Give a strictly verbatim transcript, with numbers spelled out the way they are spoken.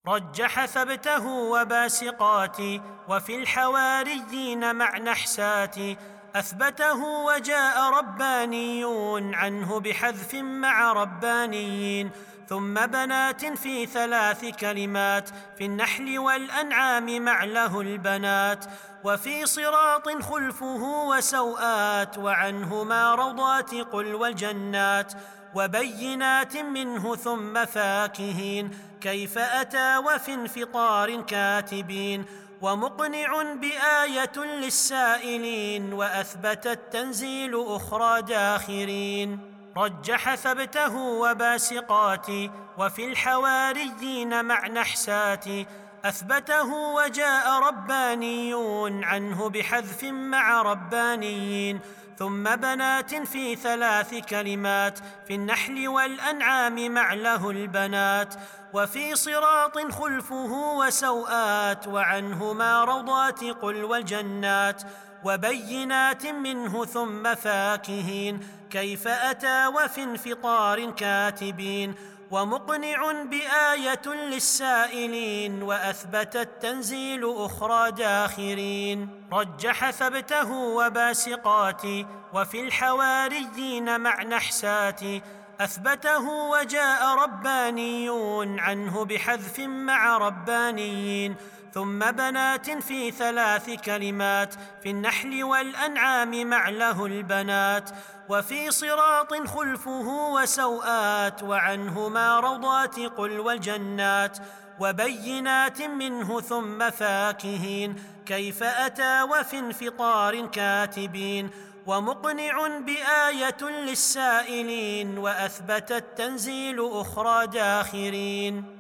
رجح ثبته وباسقات، وفي الحواريين مع نحسات. أثبته وجاء رباني عنه بحذف مع ربانيين. ثم بنات في ثلاث كلمات، في النحل والأنعام مع له البنات. وفي صراط خلفه وسوآت، وعنهما روضات قل والجنات. وبينات منه ثم فاكهين، كيف أتى وفي انفطار كاتبين. ومقنع بآية للسائلين، وأثبت التنزيل أخرى داخرين. رجح ثبته وباسقات، وفي الحواريين مع نحسات. أثبته وجاء رباني عنه بحذف مع ربانيين. ثم بنات في ثلاث كلمات، في النحل والأنعام مع له البنات. وفي صراط خلفه وسوآت، وعنهما روضات قل والجنات. وبينات منه ثم فاكهين، كيف أتى وفي انفطار كاتبين. ومقنع بآية للسائلين، وأثبت التنزيل أخرى داخرين. رجح ثبته وباسقات، وفي الحواريين مع نحسات. أثبته وجاء رباني عنه بحذف مع ربانيين. ثم بنات في ثلاث كلمات، في النحل والأنعام مع له البنات. وفي صراط خلفه وسوآت، وعنهما روضات قل والجنات. وبينات منه ثم فاكهين، كيف أتى وفي انفطار كاتبين. ومقنع بآية للسائلين، وأثبت التنزيل أخرى داخرين.